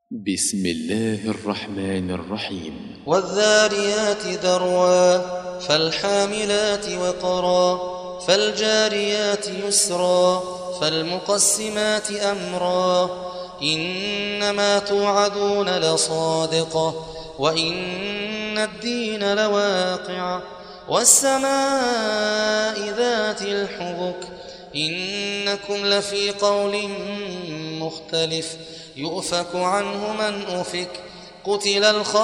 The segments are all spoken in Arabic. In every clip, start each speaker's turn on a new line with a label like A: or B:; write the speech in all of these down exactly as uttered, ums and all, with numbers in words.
A: بسم الله الرحمن الرحيم.
B: والذاريات ذروا فالحاملات وقرا فالجاريات يسرا فالمقسمات أمرا إنما توعدون لصادق وإن الدين لواقع والسماء ذات الحبك إنكم لفي قول مختلف يؤفك عنه من أفك قتل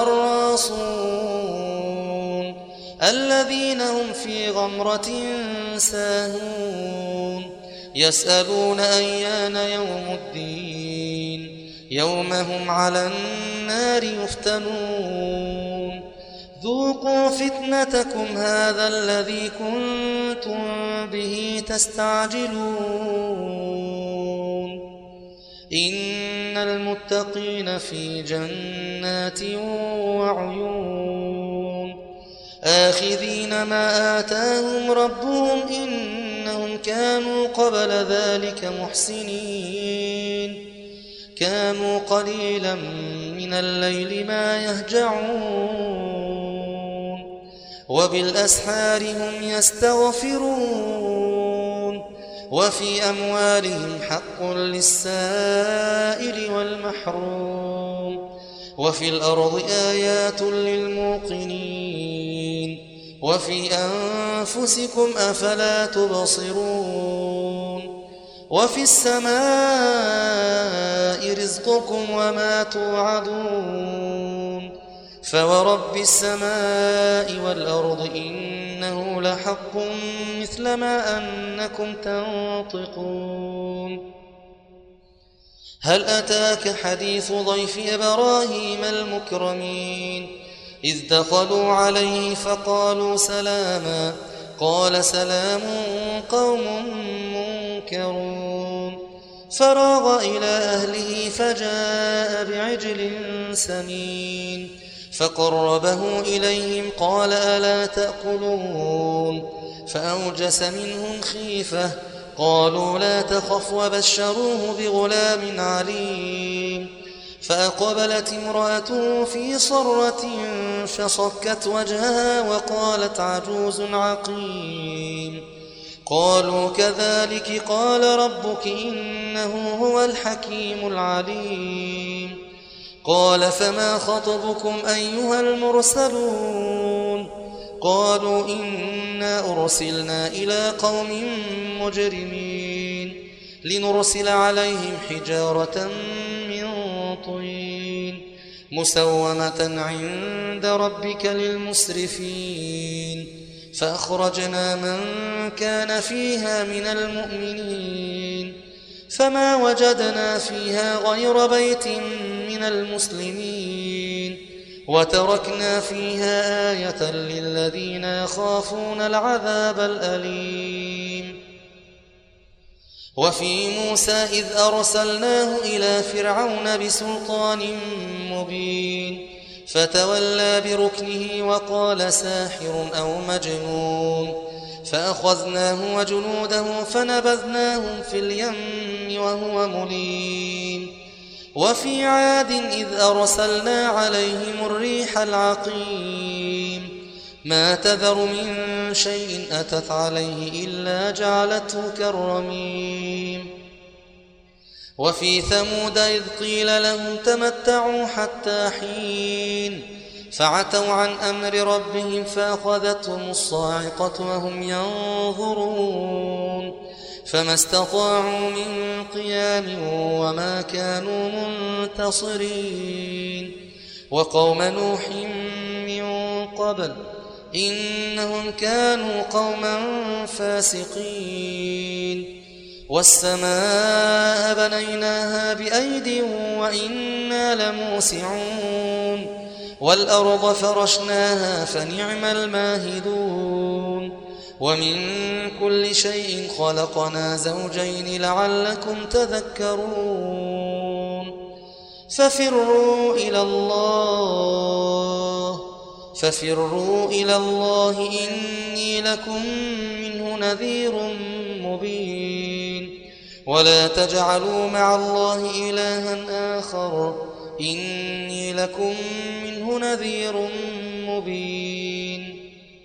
B: الخراصون الذين هم في غمرة ساهون يسألون أيان يوم الدين يوم هم على النار يفتنون ذوقوا فتنتكم هذا الذي كنتم به تستعجلون إن المتقين في جنات وعيون آخذين ما آتاهم ربهم إنهم كانوا قبل ذلك محسنين كانوا قليلا من الليل ما يهجعون وبالأسحار هم يستغفرون وفي أموالهم حق للسائل والمحروم وفي الأرض آيات للموقنين وفي أنفسكم أفلا تبصرون وفي السماء رزقكم وما توعدون فورب السماء والأرض إنه لحق مثل ما أنكم تنطقون هل أتاك حديث ضيف إبراهيم المكرمين إذ دخلوا عليه فقالوا سلاما قال سلام قوم منكرون فراغ إلى أهله فجاء بعجل سمين فقربه إليهم قال ألا تأكلون فأوجس منهم خيفة قالوا لا تخف وبشروه بغلام عليم فأقبلت امرأته في صرة فصكت وجهها وقالت عجوز عقيم قالوا كذلك قال ربك إنه هو الحكيم العليم قال فما خطبكم أيها المرسلون قالوا إنا أرسلنا إلى قوم مجرمين لنرسل عليهم حجارة من طين مسومة عند ربك للمسرفين فأخرجنا من كان فيها من المؤمنين فما وجدنا فيها غير بيت من المسلمين وتركنا فيها آية للذين يخافون العذاب الأليم وفي موسى إذ أرسلناه إلى فرعون بسلطان مبين فتولى بركنه وقال ساحر أو مجنون فأخذناه وجنوده فنبذناهم في اليم وهو مليم وفي عاد إذ أرسلنا عليهم الريح العقيم ما تذر من شيء أتت عليه إلا جعلته كالرميم وفي ثمود إذ قيل لهم تمتعوا حتى حين فعتوا عن أمر ربهم فأخذتهم الصاعقة وهم ينظرون فما استطاعوا من قيام وما كانوا منتصرين وقوم نوح من قبل إنهم كانوا قوما فاسقين والسماء بنيناها بأيد وإنا لموسعون والأرض فرشناها فنعم الماهدون ومن كل شيء خلقنا زوجين لعلكم تذكرون ففروا إلى الله ففروا إلى الله إني لكم منه نذير مبين ولا تجعلوا مع الله إلها آخر إني لكم منه نذير مبين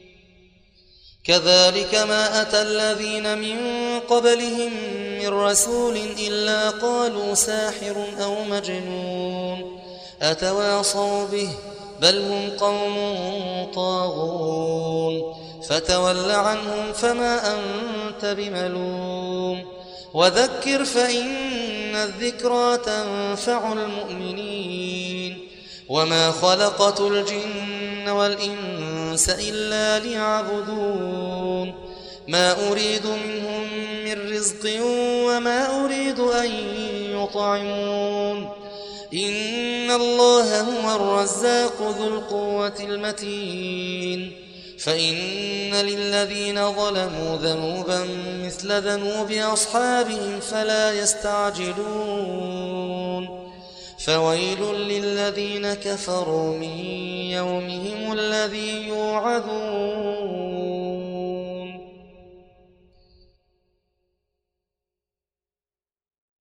B: كذلك ما أتى الذين من قبلهم من رسول إلا قالوا ساحر أو مجنون أتواصوا به بل هم قوم طاغون فتول عنهم فما أنت بملوم وذكر فإن الذكرى تنفع المؤمنين وما خلقت الجن والإنس إلا ليعبدون ما أريد منهم من رزق وما أريد أن يطعمون إن الله هو الرزاق ذو القوة المتين فإن للذين ظلموا ذنوبا مثل ذنوب أصحابهم فلا يستعجلون فويل للذين كفروا من يومهم الذي يوعدون